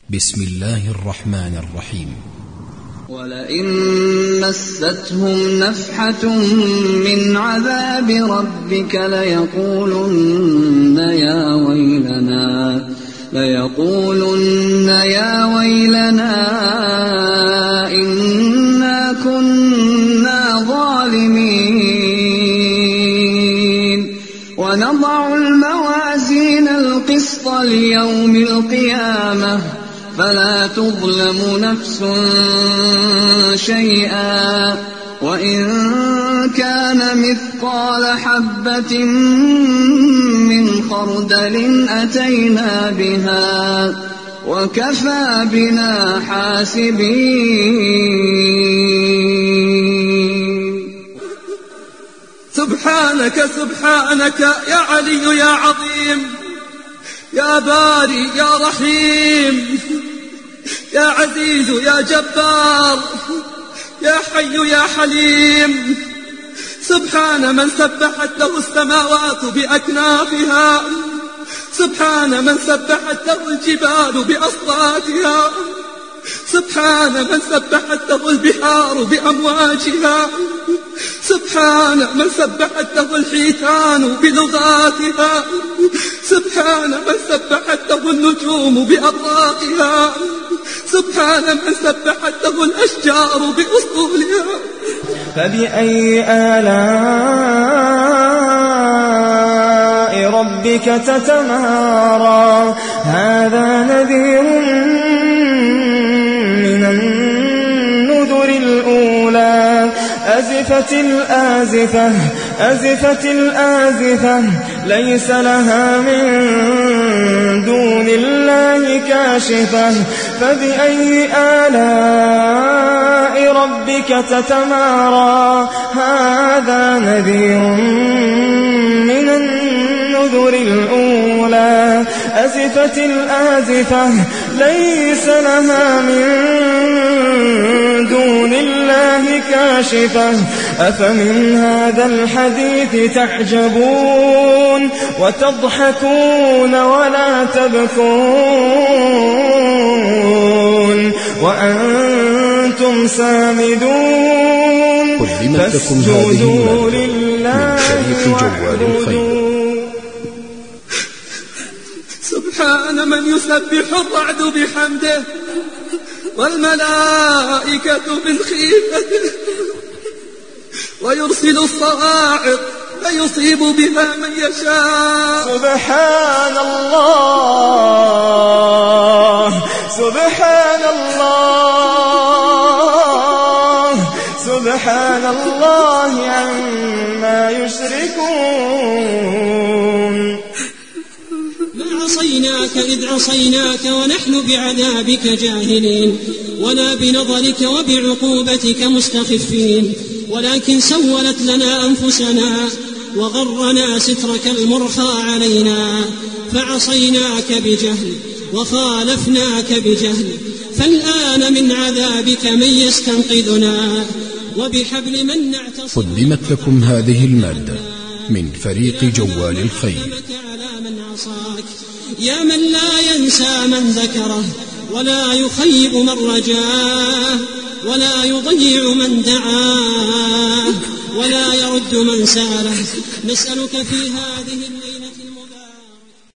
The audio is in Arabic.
بسم الله الرحمن الرحيم. ولئن مستهم نفحة من عذاب ربك ليقولن يا ويلنا إنا كنا ظالمين ونضع الموازين القسط ليوم القيامة فلا تظلم نفس شيئا وإن كان مثقال حبة من خردل أتينا بها وكفى بنا حاسبين. سبحانك سبحانك يا علي يا عظيم يا باري يا رحيم يا عزيز يا جبار يا حي يا حليم. سبحان من سبحت له السماوات بأكنافها، سبحان من سبحت له الجبال بأصواتها، سبحان من سبحت له البحار بأمواجها، سبحان من سبحت له الحيتان بلغاتها، سبحان من سبحت له النجوم بأطراقها، سبحان من سبحت له الأشجار بأصولها. فبأي آلاء ربك تتمارى؟ هذا نذير من النذر الأولى. أزفت الآزفة ليس لها من دون الله كاشفة. فبأي آلاء ربك تتمارى؟ هذا نذير من النذر الأولى. أزفت الآزفة ليس لها من دون الله كاشفة. أفمن هذا الحديث تعجبون وتضحكون ولا تبكون وأنتم سامدون فاسجدوا لله واعبدوا. سبحان من يسبح الرعد بحمده والملائكة من خيفته ويرسل الصواعق فيصيب بها من يشاء. سبحان الله سبحان الله سبحان الله عما يشركون. عصيناك إذ عصيناك ونحن بعذابك جاهلين ولا بنظرك وبعقوبتك مستخفين، ولكن سولت لنا أنفسنا وغرنا سترك المرخى علينا فعصيناك بجهل وخالفناك بجهل. فالآن من عذابك من يستنقذنا وبحبل من نعتصم. قدمت لكم هذه المادة من فريق جوال الخير. يا من لا ينسى من ذكره ولا يخيب من رجاه ولا يضيع من دعاه ولا يرد من سأله، نسألك في هذه